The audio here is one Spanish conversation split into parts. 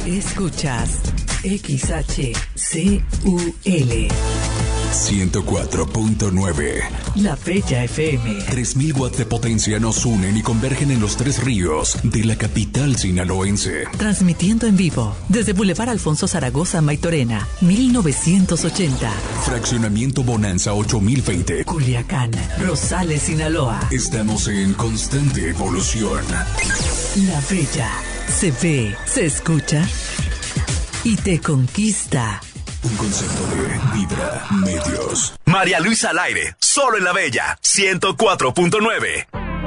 Escuchas XHCUL 104.9. La Bella FM. 3000 watts de potencia nos unen y convergen en los tres ríos de la capital sinaloense. Transmitiendo en vivo desde Boulevard Alfonso Zaragoza, Maitorena, 1980. Fraccionamiento Bonanza 8020. Culiacán, Rosales, Sinaloa. Estamos en constante evolución. La Bella se ve, se escucha y te conquista. Un concepto de Vibra Medios. María Luisa al aire, solo en La Bella, 104.9.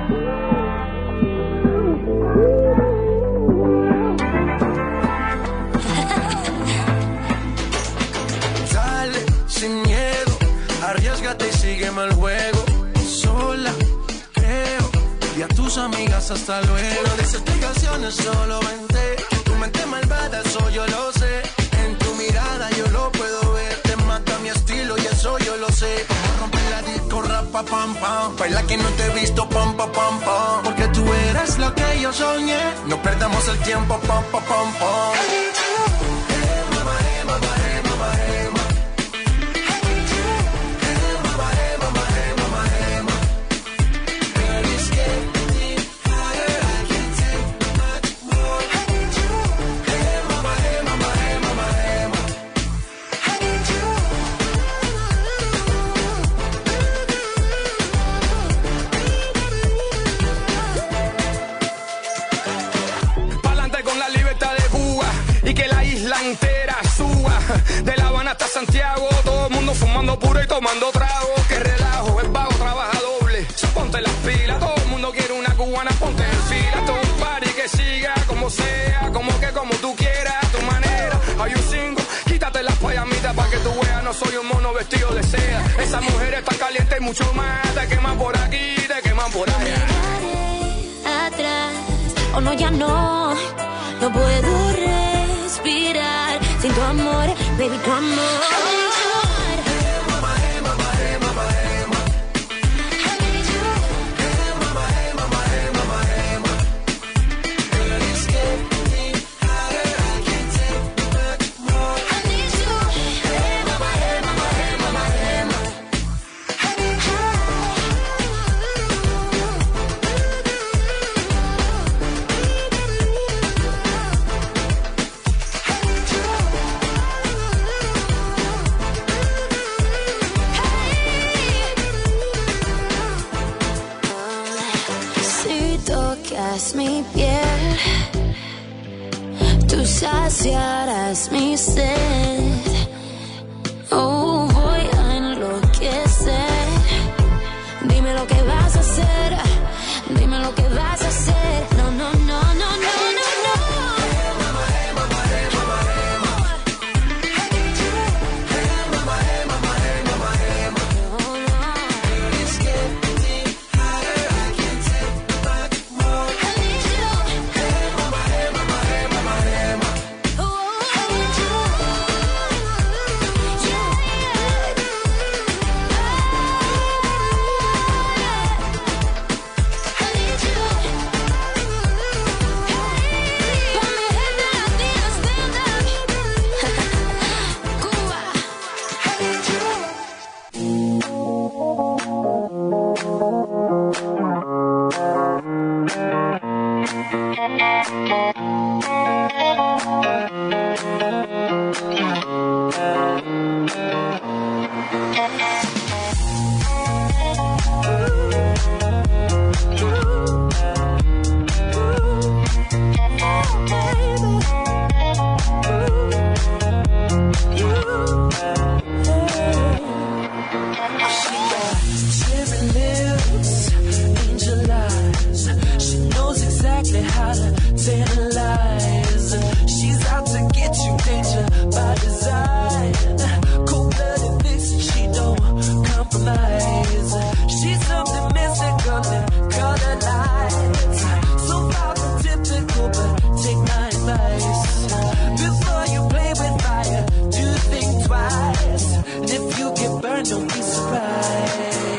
Dale, sin miedo, arriésgate y sígueme el juego. Sola, creo, y a tus amigas hasta luego. No dices explicaciones, solo vente. Tu mente malvada, eso yo lo sé. Mirada, yo lo puedo ver, te mata mi estilo y eso yo lo sé. Rompe la disco, rapa, pam, pam. Baila que no te he visto, pam, pam, pam, pam. Porque tú eres lo que yo soñé. No perdamos el tiempo, pam, pam, pam, pam. De La Habana hasta Santiago, todo el mundo fumando puro y tomando trago. Que relajo, el vago trabaja doble. Ponte las pilas, todo el mundo quiere una cubana, ponte en fila. Todo un party que siga como sea, como tú quieras, a tu manera. Hay un cinco, quítate las payamitas pa' que tú veas, no soy un mono vestido de seda. Esa mujer está caliente y mucho más, te queman por aquí, te queman por allá. Atrás, o no, ya no puedo respirar sin tu amor, baby, tu amor. Mi piel, tú saciarás mi sed. Oh, voy a enloquecer. Dime lo que vas a hacer. Dime lo que vas a hacer. No, no, no, no, no, no, no.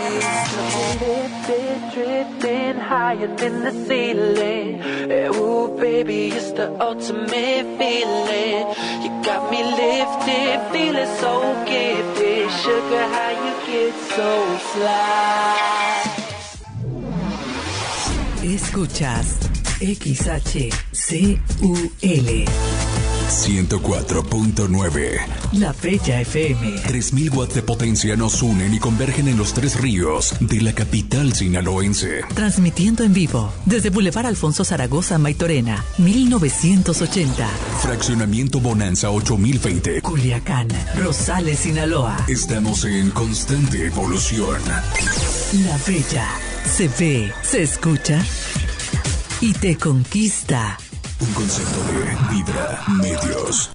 Drifting higher than the ceiling. Ooh, baby, it's the ultimate feeling. You got me lifted, feeling so gifted. Sugar, how you get so fly. Escuchas XHCUL 104.9. La Bella FM. 3000 watts de potencia nos unen y convergen en los tres ríos de la capital sinaloense. Transmitiendo en vivo desde Boulevard Alfonso Zaragoza, Maitorena, 1980. Fraccionamiento Bonanza 8020. Culiacán, Rosales, Sinaloa. Estamos en constante evolución. La Bella se ve, se escucha y te conquista. Un concepto de Vibra Medios.